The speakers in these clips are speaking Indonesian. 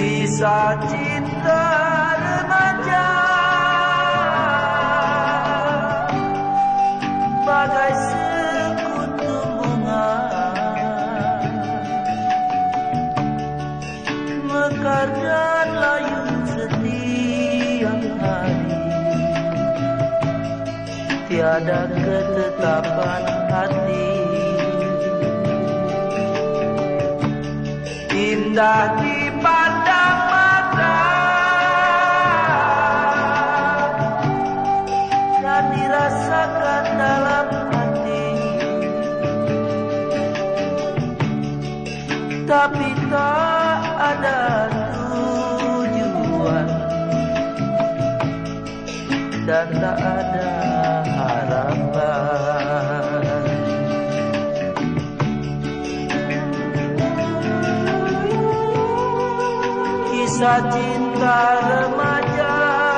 Kisah cinta remaja bagai sekutu bunga mekar dan layu setiap hari. Tiada ketetapan hati, indah dipandang mata dan dirasakan dalam hati, tapi tak ada tujuan dan tak ada harapan. Kisah cinta remaja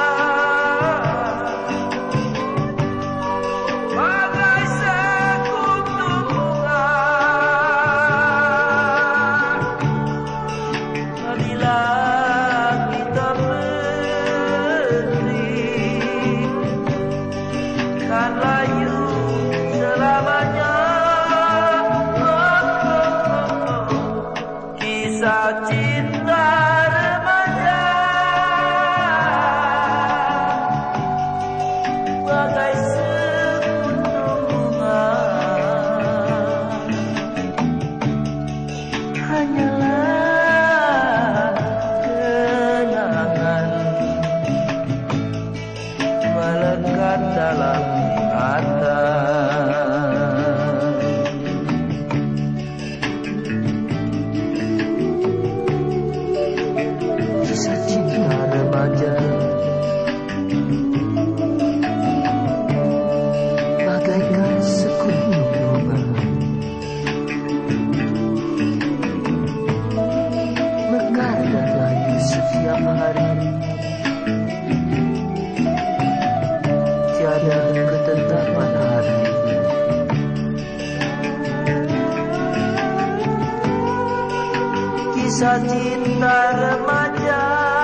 bagai sekutu bunga bila kita beri kan layu selamanya. Kisah cinta remaja bagai sekutu bunga hanyalah kenangan melekat dalam ingatan. Kisah cinta remaja bagaikan sekutu bunga mekar dan layu setiap hari. Tiada ketetapan hari, kisah cinta remaja